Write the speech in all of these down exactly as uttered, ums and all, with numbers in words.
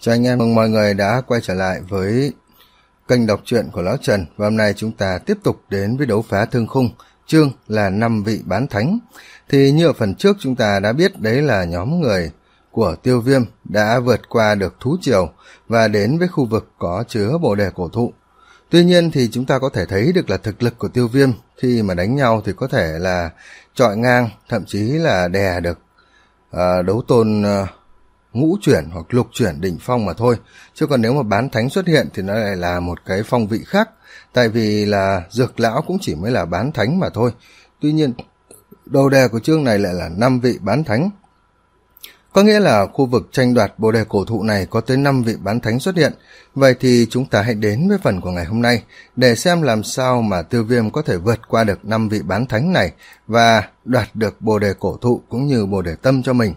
Chào anh em, mừng mọi người đã quay trở lại với kênh đọc truyện của Lão Trần. Và hôm nay chúng ta tiếp tục đến với đấu phá thương khung, chương là năm vị bán thánh. Thì như ở phần trước chúng ta đã biết đấy là nhóm người của Tiêu Viêm đã vượt qua được thú triều và đến với khu vực có chứa bồ đề cổ thụ. Tuy nhiên thì chúng ta có thể thấy được là thực lực của Tiêu Viêm khi mà đánh nhau thì có thể là chọi ngang, thậm chí là đè được uh, đấu tôn uh, ngũ chuyển hoặc lục chuyển đỉnh phong mà thôi. Chứ còn nếu mà bán thánh xuất hiện thì nó lại là một cái phong vị khác. Tại vì là Dược Lão cũng chỉ mới là bán thánh mà thôi. Tuy nhiên đầu đề của chương này lại là năm vị bán thánh. Có nghĩa là khu vực tranh đoạt bồ đề cổ thụ này có tới năm vị bán thánh xuất hiện. Vậy thì chúng ta hãy đến với phần của ngày hôm nay để xem làm sao mà Tiêu Viêm có thể vượt qua được năm vị bán thánh này và đoạt được bồ đề cổ thụ cũng như bồ đề tâm cho mình.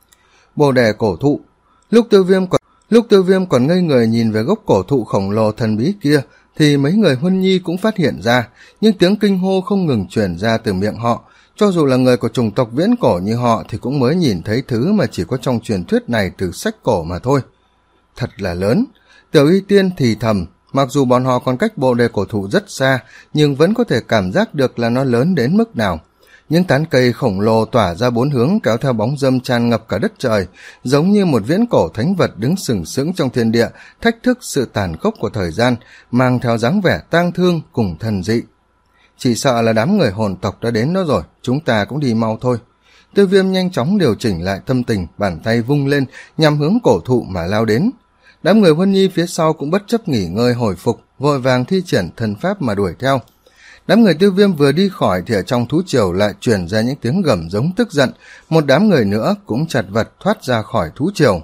Bồ đề cổ thụ. Lúc Tiêu Viêm còn lúc Tiêu Viêm còn ngây người nhìn về gốc cổ thụ khổng lồ thần bí kia thì mấy người Huân Nhi cũng phát hiện ra, nhưng tiếng kinh hô không ngừng truyền ra từ miệng họ. Cho dù là người của chủng tộc viễn cổ như họ thì cũng mới nhìn thấy thứ mà chỉ có trong truyền thuyết này từ sách cổ mà thôi. Thật là lớn. Tiểu Y Tiên thì thầm, mặc dù bọn họ còn cách bồ đề cổ thụ rất xa nhưng vẫn có thể cảm giác được là nó lớn đến mức nào. Những tán cây khổng lồ tỏa ra bốn hướng kéo theo bóng râm tràn ngập cả đất trời, giống như một viễn cổ thánh vật đứng sừng sững trong thiên địa, thách thức sự tàn khốc của thời gian, mang theo dáng vẻ tang thương cùng thần dị. Chỉ sợ là đám người hồn tộc đã đến đó rồi, chúng ta cũng đi mau thôi. Tiêu Viêm nhanh chóng điều chỉnh lại tâm tình, bàn tay vung lên nhằm hướng cổ thụ mà lao đến. Đám người Huân Nhi phía sau cũng bất chấp nghỉ ngơi hồi phục, vội vàng thi triển thần pháp mà đuổi theo. Đám người Tiêu Viêm vừa đi khỏi thì ở trong thú triều lại truyền ra những tiếng gầm giống tức giận, một đám người nữa cũng chật vật thoát ra khỏi thú triều.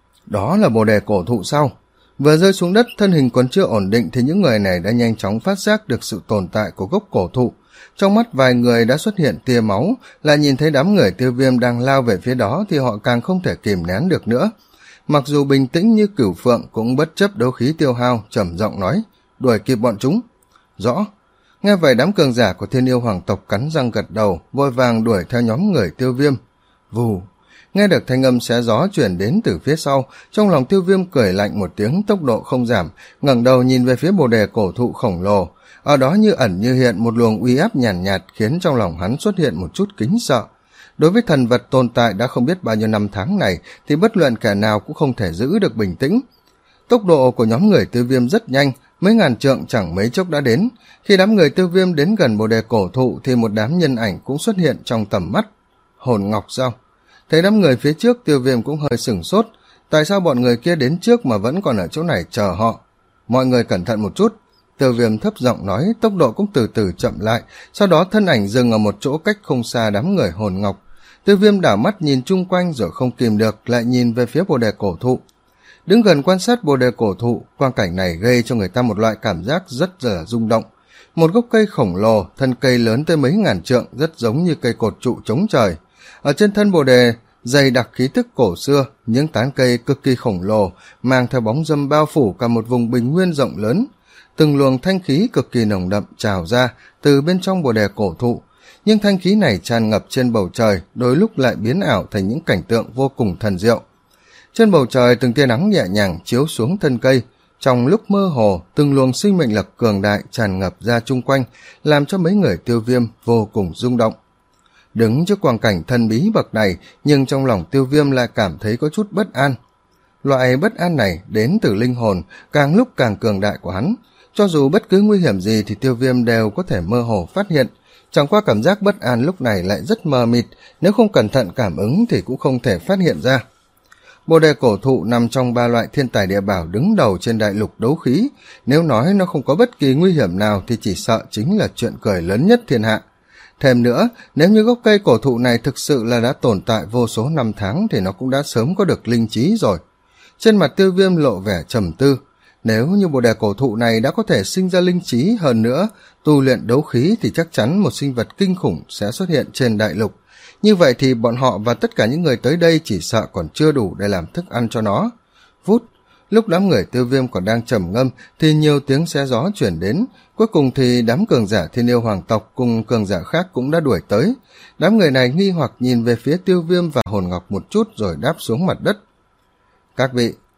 Đó là bồ đề cổ thụ sau. Vừa rơi xuống đất, thân hình còn chưa ổn định thì những người này đã nhanh chóng phát giác được sự tồn tại của gốc cổ thụ. Trong mắt vài người đã xuất hiện tia máu, lại nhìn thấy đám người Tiêu Viêm đang lao về phía đó thì họ càng không thể kìm nén được nữa. Mặc dù bình tĩnh như cửu phượng cũng bất chấp đấu khí tiêu hao, trầm giọng nói, đuổi kịp bọn chúng. Rõ. Nghe vậy đám cường giả của Thiên Yêu Hoàng tộc cắn răng gật đầu, vội vàng đuổi theo nhóm người Tiêu Viêm. Vù. Nghe được thanh âm xé gió chuyển đến từ phía sau, trong lòng Tiêu Viêm cười lạnh một tiếng, tốc độ không giảm, ngẩng đầu nhìn về phía bồ đề cổ thụ khổng lồ. Ở đó như ẩn như hiện một luồng uy áp nhàn nhạt, nhạt khiến trong lòng hắn xuất hiện một chút kính sợ. Đối với thần vật tồn tại đã không biết bao nhiêu năm tháng này thì bất luận kẻ nào cũng không thể giữ được bình tĩnh. Tốc độ của nhóm người Tiêu Viêm rất nhanh, mấy ngàn trượng chẳng mấy chốc đã đến. Khi đám người Tiêu Viêm đến gần bồ đề cổ thụ thì một đám nhân ảnh cũng xuất hiện trong tầm mắt. Hồn ngọc sao? Thấy đám người phía trước, Tiêu Viêm cũng hơi sửng sốt. Tại sao bọn người kia đến trước mà vẫn còn ở chỗ này chờ họ? Mọi người cẩn thận một chút. Tiêu Viêm thấp giọng nói, tốc độ cũng từ từ chậm lại, sau đó thân ảnh dừng ở một chỗ cách không xa đám người hồn ngọc. Tiêu Viêm đảo mắt nhìn chung quanh rồi không kìm được, lại nhìn về phía bồ đề cổ thụ. Đứng gần quan sát bồ đề cổ thụ, quang cảnh này gây cho người ta một loại cảm giác rất là rung động. Một gốc cây khổng lồ, thân cây lớn tới mấy ngàn trượng, rất giống như cây cột trụ chống trời. Ở trên thân bồ đề dày đặc khí tức cổ xưa, những tán cây cực kỳ khổng lồ mang theo bóng râm bao phủ cả một vùng bình nguyên rộng lớn. Từng luồng thanh khí cực kỳ nồng đậm trào ra từ bên trong bồ đề cổ thụ, nhưng thanh khí này tràn ngập trên bầu trời, đôi lúc lại biến ảo thành những cảnh tượng vô cùng thần diệu. Trên bầu trời từng tia nắng nhẹ nhàng chiếu xuống thân cây, trong lúc mơ hồ từng luồng sinh mệnh lực cường đại tràn ngập ra chung quanh, làm cho mấy người Tiêu Viêm vô cùng rung động. Đứng trước quang cảnh thần bí bậc này, nhưng trong lòng Tiêu Viêm lại cảm thấy có chút bất an. Loại bất an này đến từ linh hồn càng lúc càng cường đại của hắn. Cho dù bất cứ nguy hiểm gì thì Tiêu Viêm đều có thể mơ hồ phát hiện. Chẳng qua cảm giác bất an lúc này lại rất mờ mịt, nếu không cẩn thận cảm ứng thì cũng không thể phát hiện ra. Bồ đề cổ thụ nằm trong ba loại thiên tài địa bảo đứng đầu trên đại lục đấu khí. Nếu nói nó không có bất kỳ nguy hiểm nào thì chỉ sợ chính là chuyện cười lớn nhất thiên hạ. Thêm nữa, nếu như gốc cây cổ thụ này thực sự là đã tồn tại vô số năm tháng thì nó cũng đã sớm có được linh trí rồi. Trên mặt Tiêu Viêm lộ vẻ trầm tư. Nếu như bồ đề cổ thụ này đã có thể sinh ra linh trí, hơn nữa tu luyện đấu khí thì chắc chắn một sinh vật kinh khủng sẽ xuất hiện trên đại lục. Như vậy thì bọn họ và tất cả những người tới đây chỉ sợ còn chưa đủ để làm thức ăn cho nó. Vút, lúc đám người Tiêu Viêm còn đang trầm ngâm thì nhiều tiếng xé gió chuyển đến. Cuối cùng thì đám cường giả Thiên Yêu Hoàng tộc cùng cường giả khác cũng đã đuổi tới. Đám người này nghi hoặc nhìn về phía Tiêu Viêm và Hồn Ngọc một chút rồi đáp xuống mặt đất. Các vị,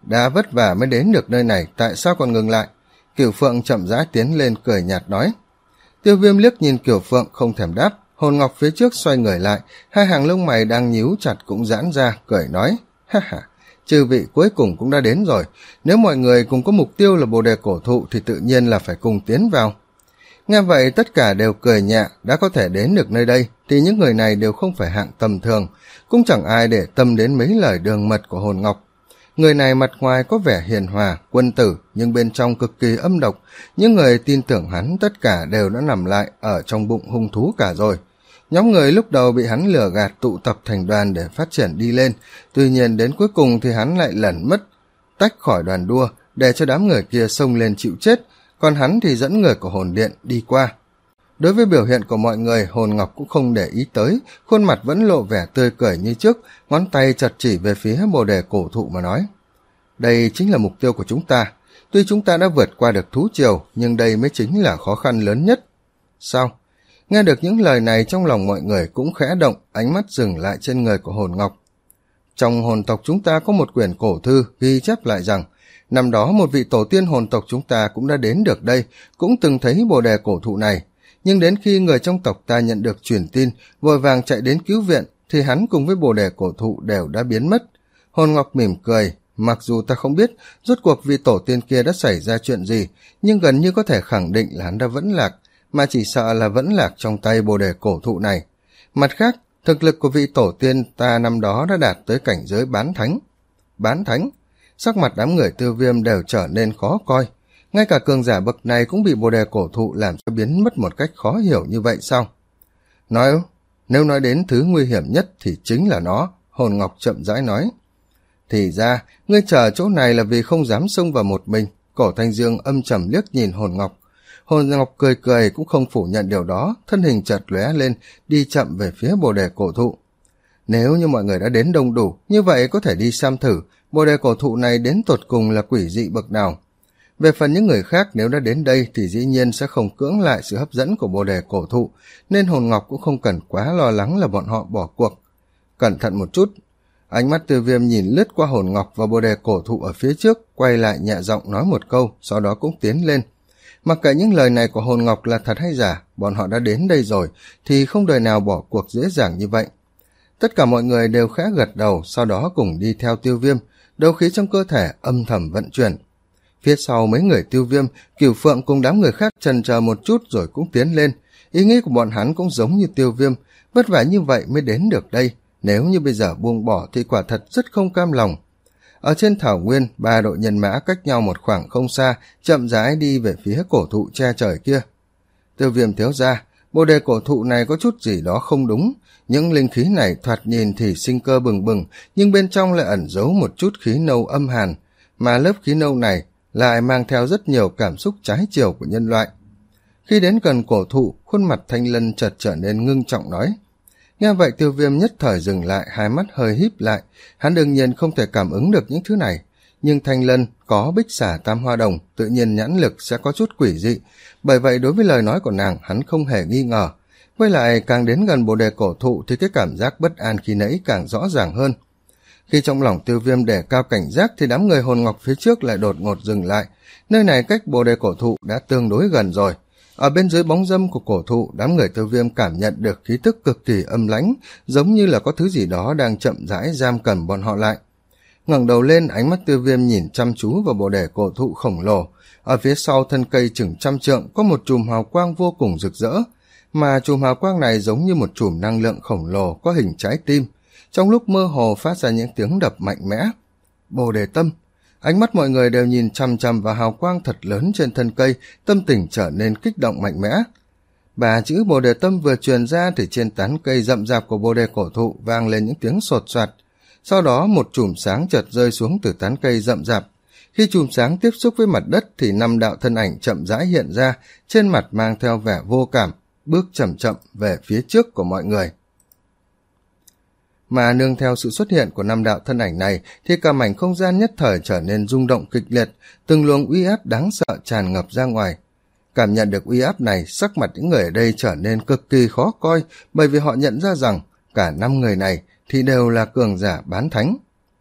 đã vất vả mới đến được nơi này, tại sao còn ngừng lại? Cửu Phượng chậm rãi tiến lên cười nhạt nói. Tiêu Viêm liếc nhìn Cửu Phượng không thèm đáp. Hồn Ngọc phía trước xoay người lại, hai hàng lông mày đang nhíu chặt cũng giãn ra, cười nói. Ha ha, chư vị cuối cùng cũng đã đến rồi, nếu mọi người cùng có mục tiêu là bồ đề cổ thụ thì tự nhiên là phải cùng tiến vào. Nghe vậy tất cả đều cười nhẹ, đã có thể đến được nơi đây thì những người này đều không phải hạng tầm thường, cũng chẳng ai để tâm đến mấy lời đường mật của Hồn Ngọc. Người này mặt ngoài có vẻ hiền hòa, quân tử, nhưng bên trong cực kỳ âm độc, những người tin tưởng hắn tất cả đều đã nằm lại ở trong bụng hung thú cả rồi. Nhóm người lúc đầu bị hắn lừa gạt tụ tập thành đoàn để phát triển đi lên, tuy nhiên đến cuối cùng thì hắn lại lẩn mất, tách khỏi đoàn đua, để cho đám người kia xông lên chịu chết, còn hắn thì dẫn người của hồn điện đi qua. Đối với biểu hiện của mọi người, Hồn Ngọc cũng không để ý tới, khuôn mặt vẫn lộ vẻ tươi cười như trước, ngón tay chật chỉ về phía bồ đề cổ thụ mà nói. Đây chính là mục tiêu của chúng ta, tuy chúng ta đã vượt qua được thú triều, nhưng đây mới chính là khó khăn lớn nhất. Sao? Nghe được những lời này trong lòng mọi người cũng khẽ động, ánh mắt dừng lại trên người của Hồn Ngọc. Trong hồn tộc chúng ta có một quyển cổ thư ghi chép lại rằng, năm đó một vị tổ tiên hồn tộc chúng ta cũng đã đến được đây, cũng từng thấy bồ đề cổ thụ này. Nhưng đến khi người trong tộc ta nhận được truyền tin, vội vàng chạy đến cứu viện, thì hắn cùng với bồ đề cổ thụ đều đã biến mất. Hồn Ngọc mỉm cười, mặc dù ta không biết rốt cuộc vị tổ tiên kia đã xảy ra chuyện gì, nhưng gần như có thể khẳng định là hắn đã vẫn lạc, mà chỉ sợ là vẫn lạc trong tay bồ đề cổ thụ này. Mặt khác, thực lực của vị tổ tiên ta năm đó đã đạt tới cảnh giới bán thánh. Bán thánh? Sắc mặt đám người Tiêu Viêm đều trở nên khó coi. Ngay cả cường giả bậc này cũng bị bồ đề cổ thụ làm cho biến mất một cách khó hiểu như vậy sao? Nói, nếu nói đến thứ nguy hiểm nhất thì chính là nó, Hồn Ngọc chậm rãi nói. Thì ra, ngươi chờ chỗ này là vì không dám xông vào một mình. Cổ Thanh Dương âm trầm liếc nhìn Hồn Ngọc. Hồn Ngọc cười cười cũng không phủ nhận điều đó, thân hình chợt lóe lên, đi chậm về phía bồ đề cổ thụ. Nếu như mọi người đã đến đông đủ, như vậy có thể đi xem thử, bồ đề cổ thụ này đến tột cùng là quỷ dị bậc nào. Về phần những người khác nếu đã đến đây thì dĩ nhiên sẽ không cưỡng lại sự hấp dẫn của bồ đề cổ thụ, nên Hồn Ngọc cũng không cần quá lo lắng là bọn họ bỏ cuộc. Cẩn thận một chút. Ánh mắt Tiêu Viêm nhìn lướt qua Hồn Ngọc và bồ đề cổ thụ ở phía trước, quay lại nhẹ giọng nói một câu, sau đó cũng tiến lên. Mặc kệ những lời này của Hồn Ngọc là thật hay giả, bọn họ đã đến đây rồi, thì không đời nào bỏ cuộc dễ dàng như vậy. Tất cả mọi người đều khẽ gật đầu, sau đó cùng đi theo Tiêu Viêm, đấu khí trong cơ thể âm thầm vận chuyển. Phía sau mấy người Tiêu Viêm, Cửu Phượng cùng đám người khác chần chờ một chút rồi cũng tiến lên. Ý nghĩ của bọn hắn cũng giống như Tiêu Viêm, vất vả như vậy mới đến được đây, nếu như bây giờ buông bỏ thì quả thật rất không cam lòng. Ở trên thảo nguyên, ba đội nhân mã cách nhau một khoảng không xa, chậm rãi đi về phía cổ thụ che trời kia. Tiêu Viêm thiếu ra, bồ đề cổ thụ này có chút gì đó không đúng. Những linh khí này thoạt nhìn thì sinh cơ bừng bừng, nhưng bên trong lại ẩn giấu một chút khí nâu âm hàn, mà lớp khí nâu này lại mang theo rất nhiều cảm xúc trái chiều của nhân loại. Khi đến gần cổ thụ, khuôn mặt Thanh Lân chợt trở nên ngưng trọng nói. Nghe vậy Tiêu Viêm nhất thời dừng lại, hai mắt hơi híp lại. Hắn đương nhiên không thể cảm ứng được những thứ này, nhưng Thanh Lân có bích xả tam hoa đồng, tự nhiên nhãn lực sẽ có chút quỷ dị, bởi vậy đối với lời nói của nàng hắn không hề nghi ngờ. Với lại càng đến gần bồ đề cổ thụ thì cái cảm giác bất an khi nãy càng rõ ràng hơn. Khi trong lòng Tiêu Viêm đề cao cảnh giác thì đám người Hồn Ngọc phía trước lại đột ngột dừng lại. Nơi này cách bồ đề cổ thụ đã tương đối gần rồi. Ở bên dưới bóng râm của cổ thụ, đám người Tiêu Viêm cảm nhận được khí tức cực kỳ âm lãnh, giống như là có thứ gì đó đang chậm rãi giam cầm bọn họ lại. Ngẩng đầu lên, ánh mắt Tiêu Viêm nhìn chăm chú vào bồ đề cổ thụ khổng lồ. Ở phía sau thân cây chừng trăm trượng có một chùm hào quang vô cùng rực rỡ, mà chùm hào quang này giống như một chùm năng lượng khổng lồ có hình trái tim, trong lúc mơ hồ phát ra những tiếng đập mạnh mẽ. Bồ đề tâm. Ánh mắt mọi người đều nhìn chằm chằm vào hào quang thật lớn trên thân cây, tâm tình trở nên kích động mạnh mẽ. Ba chữ bồ đề tâm vừa truyền ra thì trên tán cây rậm rạp của bồ đề cổ thụ vang lên những tiếng sột soạt. Sau đó một chùm sáng chợt rơi xuống từ tán cây rậm rạp. Khi chùm sáng tiếp xúc với mặt đất thì năm đạo thân ảnh chậm rãi hiện ra, trên mặt mang theo vẻ vô cảm, bước chậm chậm về phía trước của mọi người. Mà nương theo sự xuất hiện của năm đạo thân ảnh này thì cả mảnh không gian nhất thời trở nên rung động kịch liệt, từng luồng uy áp đáng sợ tràn ngập ra ngoài. Cảm nhận được uy áp này, sắc mặt những người ở đây trở nên cực kỳ khó coi, bởi vì họ nhận ra rằng cả năm người này thì đều là cường giả bán thánh.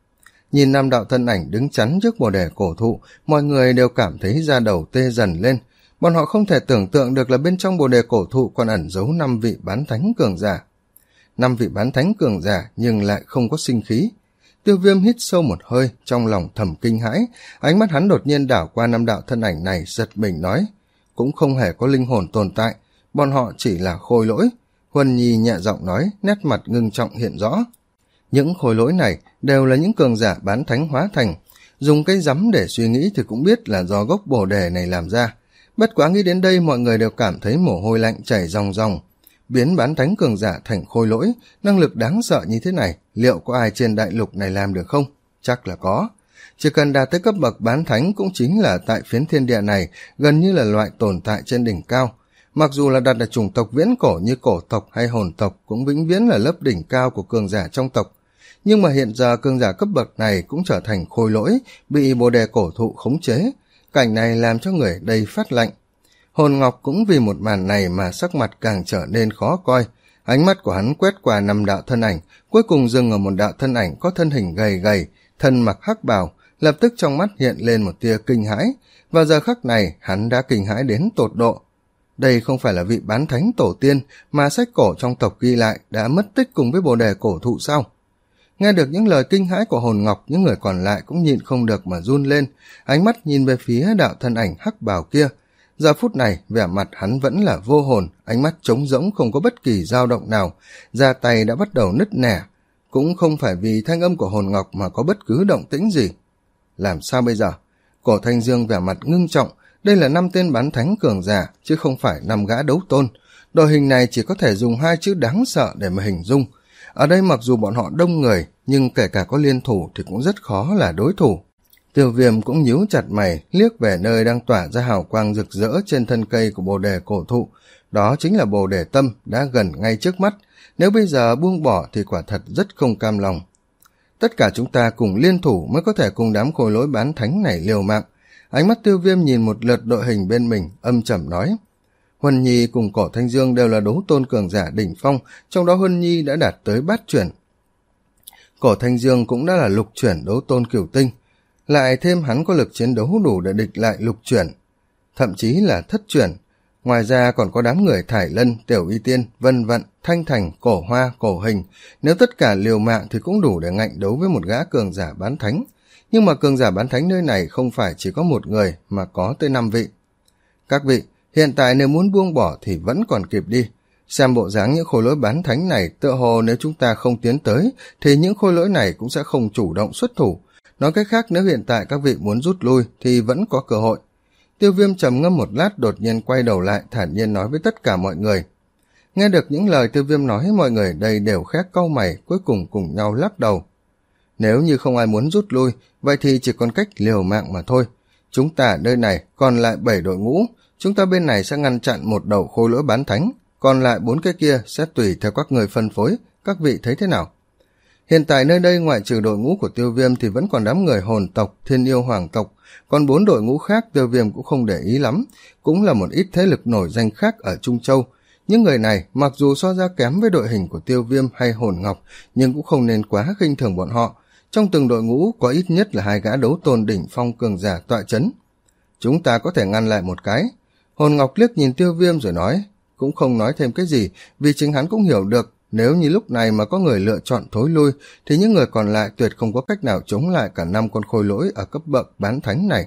Nhìn năm đạo thân ảnh đứng chắn trước bồ đề cổ thụ, mọi người đều cảm thấy da đầu tê dần lên. Bọn họ không thể tưởng tượng được là bên trong bồ đề cổ thụ còn ẩn giấu năm vị bán thánh cường giả. Năm vị bán thánh cường giả nhưng lại không có sinh khí. Tiêu Viêm hít sâu một hơi, trong lòng thầm kinh hãi, ánh mắt hắn đột nhiên đảo qua năm đạo thân ảnh này, giật mình nói, cũng không hề có linh hồn tồn tại, bọn họ chỉ là khôi lỗi. Huân Nhi nhẹ giọng nói, nét mặt ngưng trọng hiện rõ. Những khôi lỗi này đều là những cường giả bán thánh hóa thành, dùng cái rắm để suy nghĩ thì cũng biết là do gốc bồ đề này làm ra. Bất quá nghĩ đến đây, mọi người đều cảm thấy mồ hôi lạnh chảy ròng ròng. Biến bán thánh cường giả thành khôi lỗi, năng lực đáng sợ như thế này, liệu có ai trên đại lục này làm được không? Chắc là có. Chỉ cần đạt tới cấp bậc bán thánh cũng chính là tại phiến thiên địa này, gần như là loại tồn tại trên đỉnh cao. Mặc dù là đặt ở chủng tộc viễn cổ như cổ tộc hay hồn tộc cũng vĩnh viễn là lớp đỉnh cao của cường giả trong tộc. Nhưng mà hiện giờ cường giả cấp bậc này cũng trở thành khôi lỗi, bị bồ đề cổ thụ khống chế. Cảnh này làm cho người đầy phát lạnh. Hồn Ngọc cũng vì một màn này mà sắc mặt càng trở nên khó coi. Ánh mắt của hắn quét qua năm đạo thân ảnh, cuối cùng dừng ở một đạo thân ảnh có thân hình gầy gầy, thân mặc hắc bào, lập tức trong mắt hiện lên một tia kinh hãi. Và giờ khắc này hắn đã kinh hãi đến tột độ. Đây không phải là vị bán thánh tổ tiên mà sách cổ trong tộc ghi lại đã mất tích cùng với bồ đề cổ thụ sao? Nghe được những lời kinh hãi của Hồn Ngọc, những người còn lại cũng nhịn không được mà run lên, ánh mắt nhìn về phía đạo thân ảnh hắc bào kia. Giờ phút này, vẻ mặt hắn vẫn là vô hồn, ánh mắt trống rỗng không có bất kỳ dao động nào, da tay đã bắt đầu nứt nẻ. Cũng không phải vì thanh âm của Hồn Ngọc mà có bất cứ động tĩnh gì. Làm sao bây giờ? Cổ Thanh Dương vẻ mặt ngưng trọng, đây là năm tên bán thánh cường giả, chứ không phải năm gã đấu tôn. Đội hình này chỉ có thể dùng hai chữ đáng sợ để mà hình dung. Ở đây mặc dù bọn họ đông người, nhưng kể cả có liên thủ thì cũng rất khó là đối thủ. Tiêu Viêm cũng nhíu chặt mày, liếc về nơi đang tỏa ra hào quang rực rỡ trên thân cây của bồ đề cổ thụ. Đó chính là bồ đề tâm, đã gần ngay trước mắt. Nếu bây giờ buông bỏ thì quả thật rất không cam lòng. Tất cả chúng ta cùng liên thủ mới có thể cùng đám khôi lỗi bán thánh này liều mạng. Ánh mắt Tiêu Viêm nhìn một lượt đội hình bên mình, âm trầm nói. Huân Nhi cùng Cổ Thanh Dương đều là đấu tôn cường giả đỉnh phong, trong đó Huân Nhi đã đạt tới bát chuyển. Cổ Thanh Dương cũng đã là lục chuyển đấu tôn cửu tinh. Lại thêm hắn có lực chiến đấu đủ để địch lại lục chuyển, thậm chí là thất chuyển. Ngoài ra còn có đám người Thải Lân, Tiểu Y Tiên, Vân Vận, Thanh Thành, Cổ Hoa, Cổ Hình. Nếu tất cả liều mạng thì cũng đủ để ngạnh đấu với một gã cường giả bán thánh. Nhưng mà cường giả bán thánh nơi này không phải chỉ có một người mà có tới năm vị. Các vị, hiện tại nếu muốn buông bỏ thì vẫn còn kịp đi. Xem bộ dáng những khối lỗi bán thánh này, tựa hồ nếu chúng ta không tiến tới thì những khối lỗi này cũng sẽ không chủ động xuất thủ. Nói cách khác, nếu hiện tại các vị muốn rút lui thì vẫn có cơ hội. Tiêu Viêm trầm ngâm một lát, đột nhiên quay đầu lại, thản nhiên nói với tất cả mọi người. Nghe được những lời Tiêu Viêm nói, mọi người đây đều khét cau mày, cuối cùng cùng nhau lắc đầu. Nếu như không ai muốn rút lui, vậy thì chỉ còn cách liều mạng mà thôi. Chúng ta ở nơi này còn lại bảy đội ngũ, chúng ta bên này sẽ ngăn chặn một đầu khôi lỗi bán thánh, còn lại bốn cái kia sẽ tùy theo các người phân phối, các vị thấy thế nào? Hiện tại nơi đây ngoại trừ đội ngũ của Tiêu Viêm thì vẫn còn đám người hồn tộc, thiên yêu hoàng tộc, còn bốn đội ngũ khác Tiêu Viêm cũng không để ý lắm, cũng là một ít thế lực nổi danh khác ở Trung Châu. Những người này mặc dù so ra kém với đội hình của Tiêu Viêm hay Hồn Ngọc, nhưng cũng không nên quá khinh thường bọn họ. Trong từng đội ngũ có ít nhất là hai gã đấu tôn đỉnh phong cường giả tọa chấn. Chúng ta có thể ngăn lại một cái. Hồn Ngọc liếc nhìn Tiêu Viêm rồi nói, cũng không nói thêm cái gì, vì chính hắn cũng hiểu được, nếu như lúc này mà có người lựa chọn thối lui, thì những người còn lại tuyệt không có cách nào chống lại cả năm con khôi lỗi ở cấp bậc bán thánh này.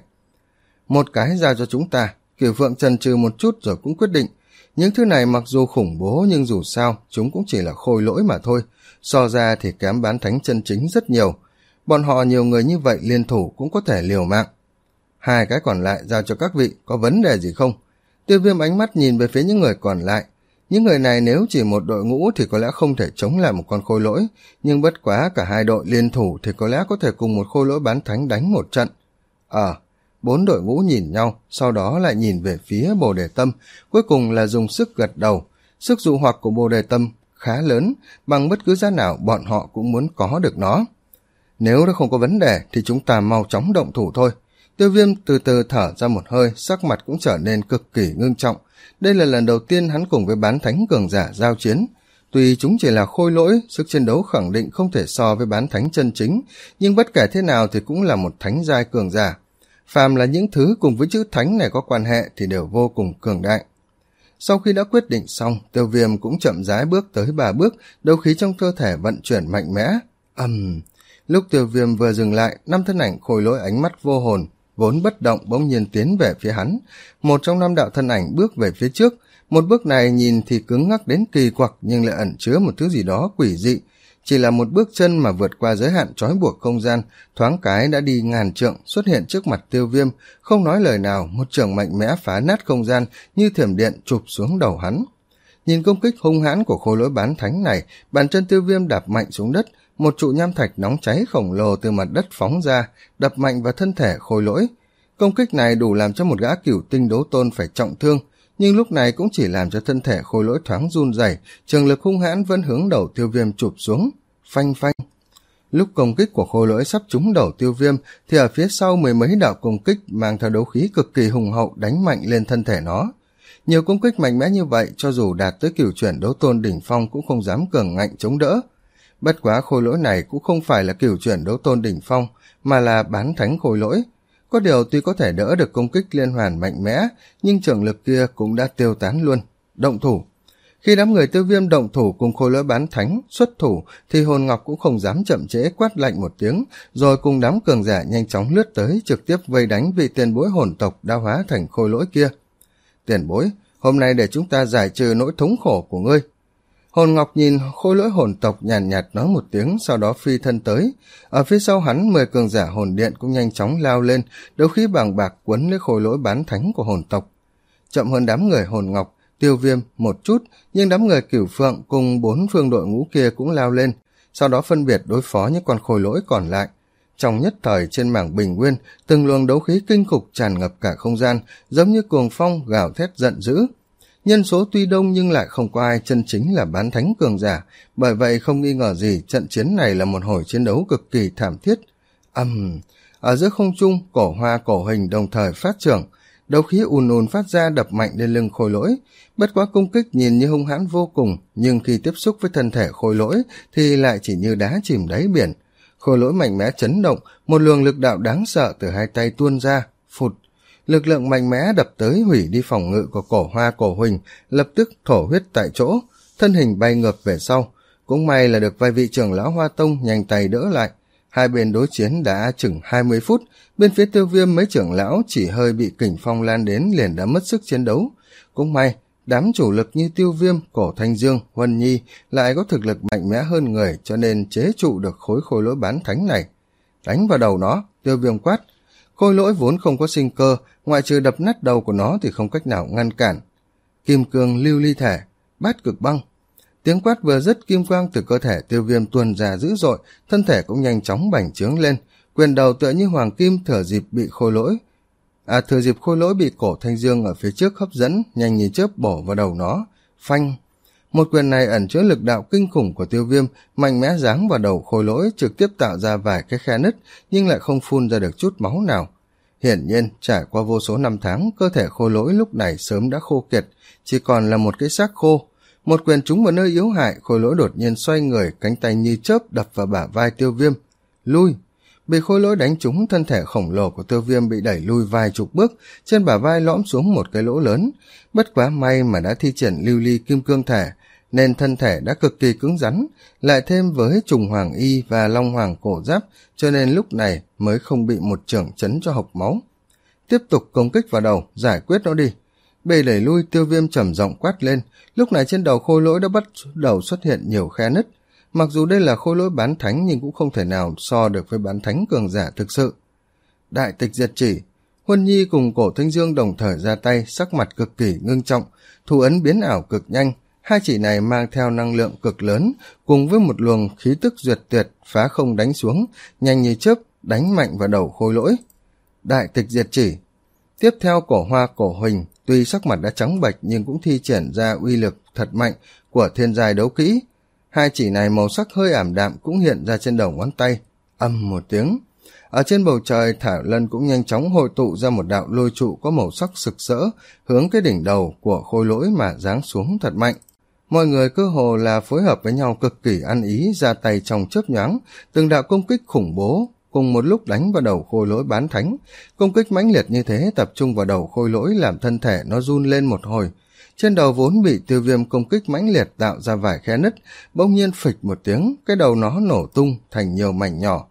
Một cái giao cho chúng ta, Cửu Phượng chần chừ một chút rồi cũng quyết định. Những thứ này mặc dù khủng bố nhưng dù sao, chúng cũng chỉ là khôi lỗi mà thôi. So ra thì kém bán thánh chân chính rất nhiều. Bọn họ nhiều người như vậy liên thủ cũng có thể liều mạng. Hai cái còn lại giao cho các vị, có vấn đề gì không? Tiêu Viêm ánh mắt nhìn về phía những người còn lại. Những người này nếu chỉ một đội ngũ thì có lẽ không thể chống lại một con khôi lỗi, nhưng bất quá cả hai đội liên thủ thì có lẽ có thể cùng một khôi lỗi bán thánh đánh một trận. Ờ, bốn đội ngũ nhìn nhau, sau đó lại nhìn về phía Bồ Đề Tâm, cuối cùng là dùng sức gật đầu. Sức dụ hoặc của Bồ Đề Tâm khá lớn, bằng bất cứ giá nào bọn họ cũng muốn có được nó. Nếu nó không có vấn đề thì chúng ta mau chóng động thủ thôi. Tiêu Viêm từ từ thở ra một hơi, sắc mặt cũng trở nên cực kỳ ngưng trọng. Đây là lần đầu tiên hắn cùng với bán thánh cường giả giao chiến. Tuy chúng chỉ là khôi lỗi, sức chiến đấu khẳng định không thể so với bán thánh chân chính, nhưng bất kể thế nào thì cũng là một thánh giai cường giả. Phàm là những thứ cùng với chữ thánh này có quan hệ thì đều vô cùng cường đại. Sau khi đã quyết định xong, Tiêu Viêm cũng chậm rãi bước tới ba bước, đấu khí trong cơ thể vận chuyển mạnh mẽ. Ầm! Uhm. Lúc Tiêu Viêm vừa dừng lại, năm thân ảnh khôi lỗi ánh mắt vô hồn, vốn bất động bỗng nhiên tiến về phía hắn. Một trong năm đạo thân ảnh bước về phía trước. Một bước này nhìn thì cứng ngắc đến kỳ quặc nhưng lại ẩn chứa một thứ gì đó quỷ dị. Chỉ là một bước chân mà vượt qua giới hạn trói buộc không gian, thoáng cái đã đi ngàn trượng, xuất hiện trước mặt Tiêu Viêm, không nói lời nào, một chưởng mạnh mẽ phá nát không gian như thiểm điện chụp xuống đầu hắn. Nhìn công kích hung hãn của khối lỗi bán thánh này, bàn chân Tiêu Viêm đạp mạnh xuống đất, một trụ nham thạch nóng cháy khổng lồ từ mặt đất phóng ra, đập mạnh vào thân thể khối lỗi. Công kích này đủ làm cho một gã cửu tinh đấu tôn phải trọng thương, nhưng lúc này cũng chỉ làm cho thân thể khối lỗi thoáng run rẩy, trường lực hung hãn vẫn hướng đầu Tiêu Viêm chụp xuống. Phanh phanh. Lúc công kích của khối lỗi sắp trúng đầu Tiêu Viêm thì ở phía sau mười mấy đạo công kích mang theo đấu khí cực kỳ hùng hậu đánh mạnh lên thân thể nó. Nhiều công kích mạnh mẽ như vậy, cho dù đạt tới cửu chuyển đấu tôn đỉnh phong cũng không dám cường ngạnh chống đỡ. Bất quá khối lỗi này cũng không phải là cửu chuyển đấu tôn đỉnh phong, mà là bán thánh khối lỗi. Có điều tuy có thể đỡ được công kích liên hoàn mạnh mẽ, nhưng trường lực kia cũng đã tiêu tán luôn. Động thủ. Khi đám người Tiêu Viêm động thủ cùng khối lỗi bán thánh xuất thủ thì Hồn Ngọc cũng không dám chậm trễ, quát lạnh một tiếng, rồi cùng đám cường giả nhanh chóng lướt tới, trực tiếp vây đánh vị tiền bối hồn tộc đã hóa thành khối lỗi kia. Tiền bối, hôm nay để chúng ta giải trừ nỗi thống khổ của ngươi. Hồn Ngọc nhìn khối lỗi hồn tộc nhàn nhạt, nhạt nói một tiếng, sau đó phi thân tới. Ở phía sau hắn, mười cường giả hồn điện cũng nhanh chóng lao lên, đấu khí bàng bạc quấn lấy khối lỗi bán thánh của hồn tộc. Chậm hơn đám người Hồn Ngọc, Tiêu Viêm một chút, nhưng đám người Cửu Phượng cùng bốn phương đội ngũ kia cũng lao lên, sau đó phân biệt đối phó những con khối lỗi còn lại. Trong nhất thời trên mảng bình nguyên, từng luồng đấu khí kinh khủng tràn ngập cả không gian, giống như cuồng phong gào thét giận dữ. Nhân số tuy đông nhưng lại không có ai chân chính là bán thánh cường giả, bởi vậy không nghi ngờ gì trận chiến này là một hồi chiến đấu cực kỳ thảm thiết. Ầm, um, ở giữa không trung, cổ hoa cổ hình đồng thời phát trưởng, đấu khí ùn ùn phát ra đập mạnh lên lưng khối lỗi. Bất quá công kích nhìn như hung hãn vô cùng, nhưng khi tiếp xúc với thân thể khối lỗi thì lại chỉ như đá chìm đáy biển. Khối lỗi mạnh mẽ chấn động, một luồng lực đạo đáng sợ từ hai tay tuôn ra, phụt. Lực lượng mạnh mẽ đập tới hủy đi phòng ngự của cổ hoa cổ huỳnh, lập tức thổ huyết tại chỗ, thân hình bay ngược về sau. Cũng may là được vài vị trưởng lão Hoa Tông nhanh tay đỡ lại. Hai bên đối chiến đã chừng hai mươi phút, bên phía Tiêu Viêm mấy trưởng lão chỉ hơi bị kình phong lan đến liền đã mất sức chiến đấu. Cũng may, đám chủ lực như Tiêu Viêm, Cổ Thanh Dương, Huân Nhi lại có thực lực mạnh mẽ hơn người cho nên chế trụ được khối khối lỗi bán thánh này. Đánh vào đầu nó, Tiêu Viêm quát. Khối lỗi vốn không có sinh cơ, ngoại trừ đập nát đầu của nó thì không cách nào ngăn cản. Kim cương lưu ly thể, bát cực băng. Tiếng quát vừa dứt, kim quang từ cơ thể Tiêu Viêm tuôn ra dữ dội, thân thể cũng nhanh chóng bành trướng lên, quyền đầu tựa như hoàng kim thừa dịp bị khối lỗi. À thừa dịp khối lỗi bị Cổ Thanh Dương ở phía trước hấp dẫn, nhanh như chớp bổ vào đầu nó. Phanh. Một quyền này ẩn chứa lực đạo kinh khủng của Tiêu Viêm, mạnh mẽ giáng vào đầu khối lỗi, trực tiếp tạo ra vài cái khe nứt, nhưng lại không phun ra được chút máu nào. Hiển nhiên, trải qua vô số năm tháng, cơ thể khối lỗi lúc này sớm đã khô kiệt, chỉ còn là một cái xác khô. Một quyền trúng vào nơi yếu hại, khối lỗi đột nhiên xoay người, cánh tay như chớp đập vào bả vai Tiêu Viêm. Lui! Bị khối lỗi đánh trúng, thân thể khổng lồ của Tiêu Viêm bị đẩy lui vài chục bước, trên bả vai lõm xuống một cái lỗ lớn. Bất quá may mà đã thi triển lưu ly kim cương thể, nên thân thể đã cực kỳ cứng rắn, lại thêm với trùng hoàng y và long hoàng cổ giáp, cho nên lúc này mới không bị một chưởng chấn cho hộc máu. Tiếp tục công kích vào đầu, giải quyết nó đi. Bị đẩy lui, Tiêu Viêm trầm giọng quát lên, lúc này trên đầu khối lỗi đã bắt đầu xuất hiện nhiều khe nứt. Mặc dù đây là khối lỗi bán thánh nhưng cũng không thể nào so được với bán thánh cường giả thực sự. Đại tịch diệt chỉ. Huân Nhi cùng Cổ Thanh Dương đồng thời ra tay, sắc mặt cực kỳ ngưng trọng, thủ ấn biến ảo cực nhanh. Hai chỉ này mang theo năng lượng cực lớn, cùng với một luồng khí tức duyệt tuyệt phá không đánh xuống, nhanh như chớp đánh mạnh vào đầu khối lỗi. Đại tịch diệt chỉ. Tiếp theo Cổ Hoa Cổ Huỳnh, tuy sắc mặt đã trắng bệch nhưng cũng thi triển ra uy lực thật mạnh của thiên giai đấu kỹ. Hai chỉ này màu sắc hơi ảm đạm cũng hiện ra trên đầu ngón tay. Âm một tiếng. Ở trên bầu trời, Thảo Lân cũng nhanh chóng hội tụ ra một đạo lôi trụ có màu sắc sực sỡ, hướng cái đỉnh đầu của khối lỗi mà giáng xuống thật mạnh. mọi người cơ hồ là phối hợp với nhau cực kỳ ăn ý, ra tay trong chớp nhoáng, từng đạo công kích khủng bố cùng một lúc đánh vào đầu khôi lỗi bán thánh. Công kích mãnh liệt như thế tập trung vào đầu khôi lỗi làm thân thể nó run lên một hồi. Trên đầu vốn bị Tiêu Viêm công kích mãnh liệt tạo ra vài khe nứt, bỗng nhiên phịch một tiếng, cái đầu nó nổ tung thành nhiều mảnh nhỏ.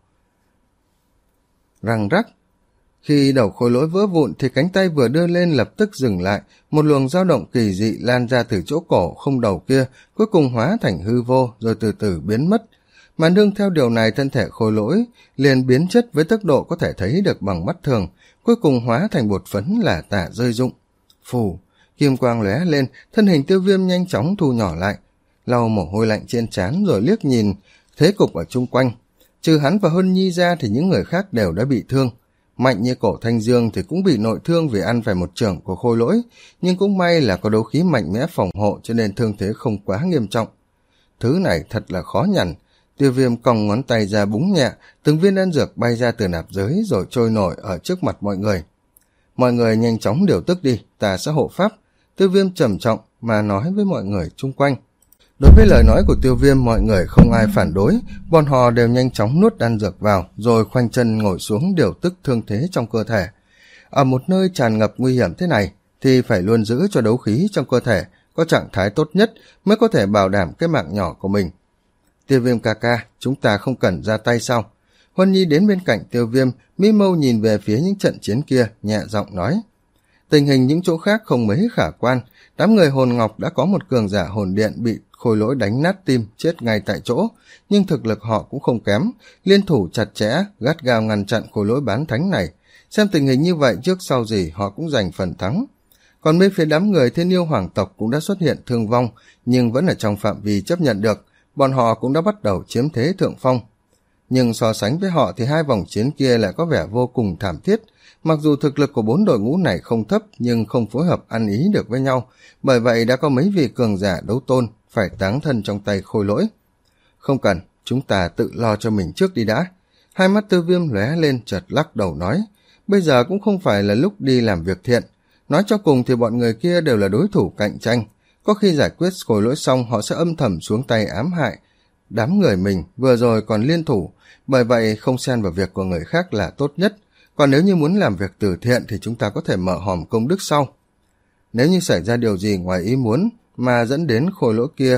Răng rắc. Khi đầu khôi lỗi vỡ vụn thì cánh tay vừa đưa lên lập tức dừng lại, một luồng dao động kỳ dị lan ra từ chỗ cổ không đầu kia, cuối cùng hóa thành hư vô rồi từ từ biến mất. Mà nương theo điều này, thân thể khôi lỗi liền biến chất với tốc độ có thể thấy được bằng mắt thường, cuối cùng hóa thành bột phấn là tả rơi rụng. Phù, kim quang lóe lên, thân hình Tiêu Viêm nhanh chóng thu nhỏ lại, lau mồ hôi lạnh trên trán rồi liếc nhìn thế cục ở chung quanh. Trừ hắn và Huân Nhi ra thì những người khác đều đã bị thương. Mạnh như Cổ Thanh Dương thì cũng bị nội thương vì ăn phải một chưởng của khôi lỗi, nhưng cũng may là có đấu khí mạnh mẽ phòng hộ cho nên thương thế không quá nghiêm trọng. Thứ này thật là khó nhằn. Tiêu Viêm cong ngón tay ra búng nhẹ, từng viên đan dược bay ra từ nạp giới rồi trôi nổi ở trước mặt mọi người. Mọi người nhanh chóng điều tức đi, ta sẽ hộ pháp. Tiêu Viêm trầm trọng mà nói với mọi người chung quanh. Đối với lời nói của Tiêu Viêm, mọi người không ai phản đối, bọn họ đều nhanh chóng nuốt đan dược vào, rồi khoanh chân ngồi xuống điều tức thương thế trong cơ thể. Ở một nơi tràn ngập nguy hiểm thế này, thì phải luôn giữ cho đấu khí trong cơ thể có trạng thái tốt nhất mới có thể bảo đảm cái mạng nhỏ của mình. Tiêu Viêm ca ca, chúng ta không cần ra tay sao? Huân Nhi đến bên cạnh Tiêu Viêm, mi mâu nhìn về phía những trận chiến kia, nhẹ giọng nói. Tình hình những chỗ khác không mấy khả quan, đám người hồn ngọc đã có một cường giả hồn điện bị khôi lỗi đánh nát tim, chết ngay tại chỗ, nhưng thực lực họ cũng không kém, liên thủ chặt chẽ, gắt gao ngăn chặn khôi lỗi bán thánh này. Xem tình hình như vậy, trước sau gì họ cũng giành phần thắng. Còn bên phía đám người Thiên Yêu Hoàng tộc cũng đã xuất hiện thương vong, nhưng vẫn ở trong phạm vi chấp nhận được, bọn họ cũng đã bắt đầu chiếm thế thượng phong. Nhưng so sánh với họ thì hai vòng chiến kia lại có vẻ vô cùng thảm thiết. Mặc dù thực lực của bốn đội ngũ này không thấp nhưng không phối hợp ăn ý được với nhau, bởi vậy đã có mấy vị cường giả đấu tôn phải táng thân trong tay khôi lỗi. Không cần, chúng ta tự lo cho mình trước đi đã. Hai mắt Tiêu Viêm lóe lên, chợt lắc đầu nói, bây giờ cũng không phải là lúc đi làm việc thiện. Nói cho cùng thì bọn người kia đều là đối thủ cạnh tranh, có khi giải quyết khôi lỗi xong họ sẽ âm thầm xuống tay ám hại đám người mình, vừa rồi còn liên thủ, bởi vậy không xen vào việc của người khác là tốt nhất. Còn nếu như muốn làm việc từ thiện thì chúng ta có thể mở hòm công đức sau. Nếu như xảy ra điều gì ngoài ý muốn mà dẫn đến khôi lỗi kia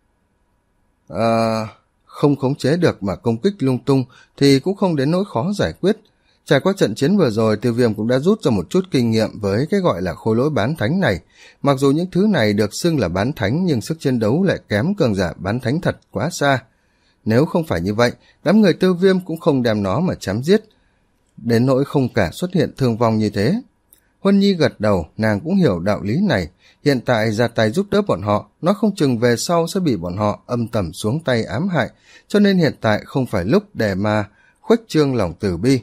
à, không khống chế được mà công kích lung tung thì cũng không đến nỗi khó giải quyết. Trải qua trận chiến vừa rồi, Tiêu Viêm cũng đã rút ra một chút kinh nghiệm với cái gọi là khôi lỗi bán thánh này. Mặc dù những thứ này được xưng là bán thánh nhưng sức chiến đấu lại kém cường giả bán thánh thật quá xa. Nếu không phải như vậy, đám người Tiêu Viêm cũng không đem nó mà chém giết, đến nỗi không cả xuất hiện thương vong như thế. Huân Nhi gật đầu, nàng cũng hiểu đạo lý này. Hiện tại ra tay giúp đỡ bọn họ, nó không chừng về sau sẽ bị bọn họ âm tầm xuống tay ám hại, cho nên hiện tại không phải lúc để mà khuếch trương lòng từ bi.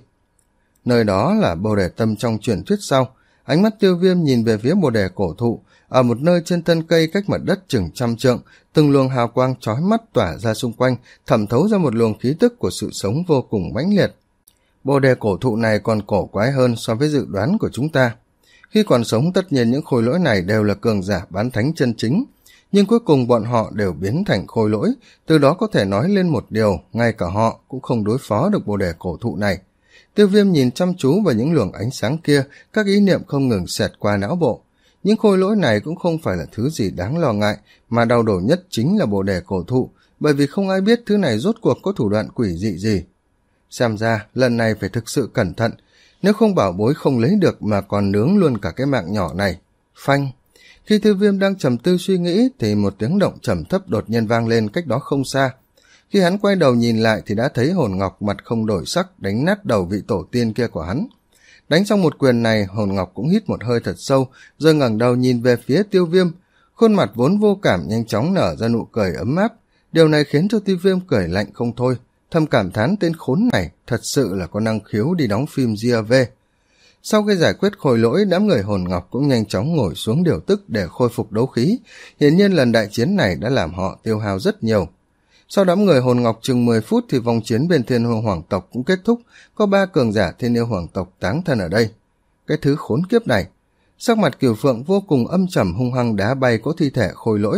Nơi đó là bồ đề tâm trong truyền thuyết sau. Ánh mắt Tiêu Viêm nhìn về phía bồ đề cổ thụ, ở một nơi trên thân cây cách mặt đất chừng trăm trượng, từng luồng hào quang chói mắt tỏa ra xung quanh, thẩm thấu ra một luồng khí tức của sự sống vô cùng mãnh liệt. Bồ đề cổ thụ này còn cổ quái hơn so với dự đoán của chúng ta. Khi còn sống tất nhiên những khôi lỗi này đều là cường giả bán thánh chân chính, nhưng cuối cùng bọn họ đều biến thành khôi lỗi, từ đó có thể nói lên một điều, ngay cả họ cũng không đối phó được bồ đề cổ thụ này. Tiêu Viêm nhìn chăm chú vào những luồng ánh sáng kia, các ý niệm không ngừng xẹt qua não bộ. Những khôi lỗi này cũng không phải là thứ gì đáng lo ngại, mà đau đầu nhất chính là bồ đề cổ thụ, bởi vì không ai biết thứ này rốt cuộc có thủ đoạn quỷ dị gì. Xem ra, lần này phải thực sự cẩn thận, nếu không bảo bối không lấy được mà còn nướng luôn cả cái mạng nhỏ này. Phanh! Khi Tiêu Viêm đang trầm tư suy nghĩ thì một tiếng động trầm thấp đột nhiên vang lên cách đó không xa. Khi hắn quay đầu nhìn lại thì đã thấy Hồn Ngọc mặt không đổi sắc đánh nát đầu vị tổ tiên kia của hắn. Đánh xong một quyền này, Hồn Ngọc cũng hít một hơi thật sâu, rồi ngẩng đầu nhìn về phía Tiêu Viêm. Khuôn mặt vốn vô cảm nhanh chóng nở ra nụ cười ấm áp. Điều này khiến cho Tiêu Viêm cười lạnh không thôi, thầm cảm thán tên khốn này thật sự là có năng khiếu đi đóng phim giê a vê. Sau khi giải quyết khôi lỗi, đám người Hồn Ngọc cũng nhanh chóng ngồi xuống điều tức để khôi phục đấu khí. Hiển nhiên lần đại chiến này đã làm họ tiêu hao rất nhiều. Sau đám người Hồn Ngọc chừng mười phút thì vòng chiến bên Thiên Yêu Hoàng tộc cũng kết thúc, có ba cường giả Thiên Yêu Hoàng tộc táng thân ở đây. Cái thứ khốn kiếp này! Sắc mặt Cửu Phượng vô cùng âm trầm hung hăng đá bay cỗ thi thể khôi lỗi.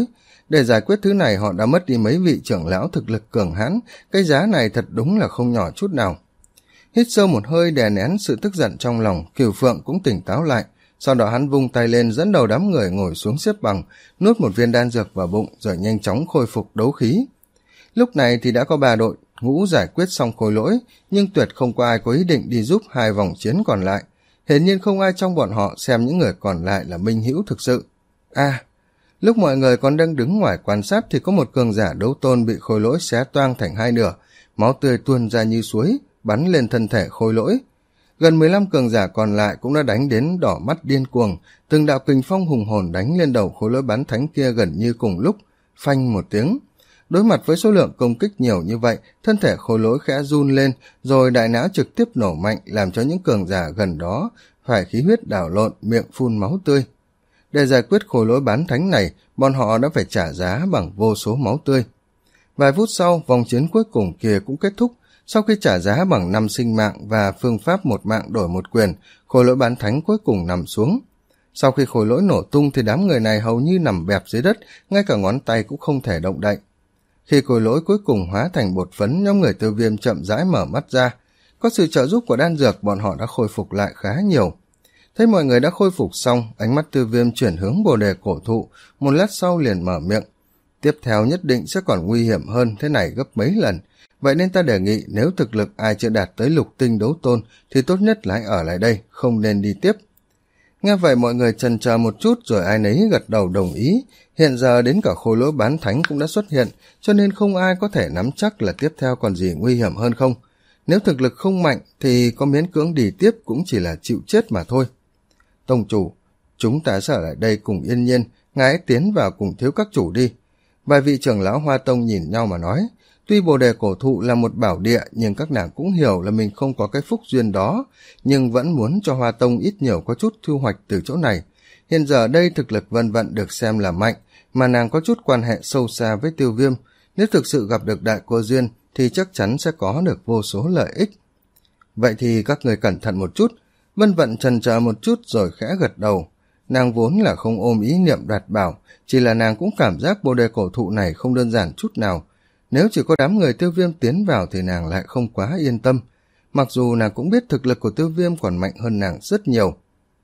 Để giải quyết thứ này họ đã mất đi mấy vị trưởng lão thực lực cường hãn, cái giá này thật đúng là không nhỏ chút nào. Hít sâu một hơi đè nén sự tức giận trong lòng, Cửu Phượng cũng tỉnh táo lại, sau đó hắn vung tay lên dẫn đầu đám người ngồi xuống xếp bằng, nuốt một viên đan dược vào bụng rồi nhanh chóng khôi phục đấu khí. Lúc này thì đã có ba đội ngũ giải quyết xong khối lỗi, nhưng tuyệt không có ai có ý định đi giúp hai vòng chiến còn lại. Hiển nhiên không ai trong bọn họ xem những người còn lại là minh hữu thực sự. À, lúc mọi người còn đang đứng ngoài quan sát thì có một cường giả đấu tôn bị khối lỗi xé toang thành hai nửa, máu tươi tuôn ra như suối, bắn lên thân thể khối lỗi. Gần mười lăm cường giả còn lại cũng đã đánh đến đỏ mắt điên cuồng, từng đạo kình phong hùng hồn đánh lên đầu khối lỗi bán thánh kia gần như cùng lúc, phanh một tiếng. Đối mặt với số lượng công kích nhiều như vậy, thân thể khối lỗi khẽ run lên, rồi đại não trực tiếp nổ mạnh làm cho những cường giả gần đó phải khí huyết đảo lộn, miệng phun máu tươi. Để giải quyết khối lỗi bán thánh này, bọn họ đã phải trả giá bằng vô số máu tươi. Vài phút sau, vòng chiến cuối cùng kia cũng kết thúc. Sau khi trả giá bằng năm sinh mạng và phương pháp một mạng đổi một quyền, khối lỗi bán thánh cuối cùng nằm xuống. Sau khi khối lỗi nổ tung thì đám người này hầu như nằm bẹp dưới đất, ngay cả ngón tay cũng không thể động đậy. Khi khối lỗi cuối cùng hóa thành bột phấn, nhóm người Tiêu Viêm chậm rãi mở mắt ra. Có sự trợ giúp của đan dược, bọn họ đã khôi phục lại khá nhiều. Thấy mọi người đã khôi phục xong, ánh mắt Tiêu Viêm chuyển hướng bồ đề cổ thụ, một lát sau liền mở miệng. Tiếp theo nhất định sẽ còn nguy hiểm hơn thế này gấp mấy lần. Vậy nên ta đề nghị nếu thực lực ai chưa đạt tới lục tinh đấu tôn thì tốt nhất là hãy ở lại đây, không nên đi tiếp. Nghe vậy mọi người chần chờ một chút rồi ai nấy gật đầu đồng ý. Hiện giờ đến cả khối lỗi bán thánh cũng đã xuất hiện, cho nên không ai có thể nắm chắc là tiếp theo còn gì nguy hiểm hơn không. Nếu thực lực không mạnh thì có miễn cưỡng đi tiếp cũng chỉ là chịu chết mà thôi. Tông chủ, chúng ta sẽ ở lại đây cùng Yên Nhiên, ngài ấy tiến vào cùng thiếu các chủ đi. Vài vị trưởng lão Hoa Tông nhìn nhau mà nói. Tuy bồ đề cổ thụ là một bảo địa, nhưng các nàng cũng hiểu là mình không có cái phúc duyên đó, nhưng vẫn muốn cho Hoa Tông ít nhiều có chút thu hoạch từ chỗ này. Hiện giờ đây thực lực Vân Vận được xem là mạnh, mà nàng có chút quan hệ sâu xa với Tiêu Viêm. Nếu thực sự gặp được đại cô duyên thì chắc chắn sẽ có được vô số lợi ích. Vậy thì các người cẩn thận một chút. Vân Vận chần chờ một chút rồi khẽ gật đầu. Nàng vốn là không ôm ý niệm đoạt bảo, chỉ là nàng cũng cảm giác bồ đề cổ thụ này không đơn giản chút nào. Nếu chỉ có đám người Tiêu Viêm tiến vào thì nàng lại không quá yên tâm, mặc dù nàng cũng biết thực lực của Tiêu Viêm còn mạnh hơn nàng rất nhiều.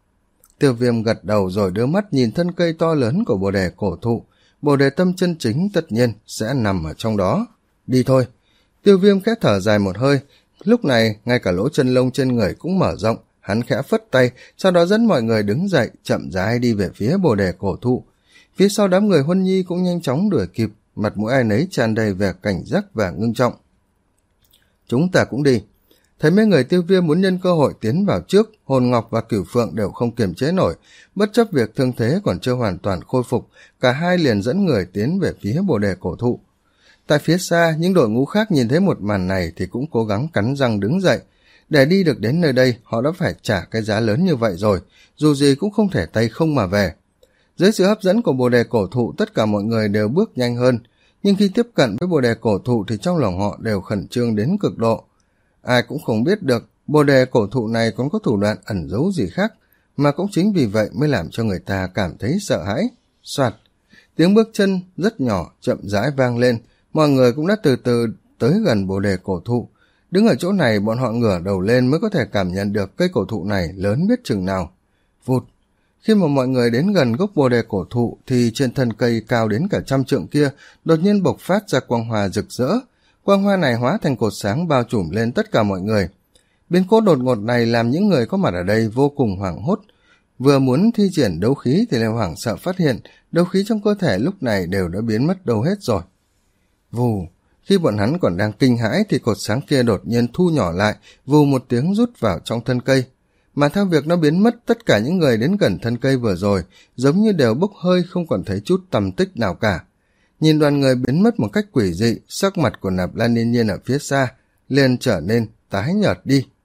Tiêu Viêm gật đầu rồi đưa mắt nhìn thân cây to lớn của bồ đề cổ thụ, bồ đề tâm chân chính tất nhiên sẽ nằm ở trong đó. Đi thôi. Tiêu Viêm khẽ thở dài một hơi, lúc này ngay cả lỗ chân lông trên người cũng mở rộng, hắn khẽ phất tay, sau đó dẫn mọi người đứng dậy chậm rãi đi về phía bồ đề cổ thụ. Phía sau đám người Huân Nhi cũng nhanh chóng đuổi kịp, mặt mũi ai nấy tràn đầy vẻ cảnh giác và ngưng trọng. Chúng ta cũng đi. Thấy mấy người Tiêu Viêm muốn nhân cơ hội tiến vào trước, Hồn Ngọc và Cửu Phượng đều không kiềm chế nổi, bất chấp việc thương thế còn chưa hoàn toàn khôi phục, cả hai liền dẫn người tiến về phía bồ đề cổ thụ. Tại phía xa, những đội ngũ khác nhìn thấy một màn này thì cũng cố gắng cắn răng đứng dậy. Để đi được đến nơi đây, họ đã phải trả cái giá lớn như vậy rồi, dù gì cũng không thể tay không mà về. Dưới sự hấp dẫn của bồ đề cổ thụ, tất cả mọi người đều bước nhanh hơn, nhưng khi tiếp cận với bồ đề cổ thụ thì trong lòng họ đều khẩn trương đến cực độ. Ai cũng không biết được bồ đề cổ thụ này còn có thủ đoạn ẩn giấu gì khác, mà cũng chính vì vậy mới làm cho người ta cảm thấy sợ hãi. Soạt, tiếng bước chân rất nhỏ chậm rãi vang lên, mọi người cũng đã từ từ tới gần bồ đề cổ thụ. Đứng ở chỗ này bọn họ ngửa đầu lên mới có thể cảm nhận được cây cổ thụ này lớn biết chừng nào. Vụt, khi mà mọi người đến gần gốc bồ đề cổ thụ thì trên thân cây cao đến cả trăm trượng kia đột nhiên bộc phát ra quang hoa rực rỡ. Quang hoa này hóa thành cột sáng bao trùm lên tất cả mọi người. Biến cố đột ngột này làm những người có mặt ở đây vô cùng hoảng hốt. Vừa muốn thi triển đấu khí thì lại hoảng sợ phát hiện đấu khí trong cơ thể lúc này đều đã biến mất đâu hết rồi. Vù, khi bọn hắn còn đang kinh hãi thì cột sáng kia đột nhiên thu nhỏ lại, vù một tiếng rút vào trong thân cây. Mà theo việc nó biến mất, tất cả những người đến gần thân cây vừa rồi giống như đều bốc hơi, không còn thấy chút tầm tích nào cả. Nhìn đoàn người biến mất một cách quỷ dị, sắc mặt của Nạp Lan Yên Nhiên ở phía xa liền trở nên tái nhợt đi.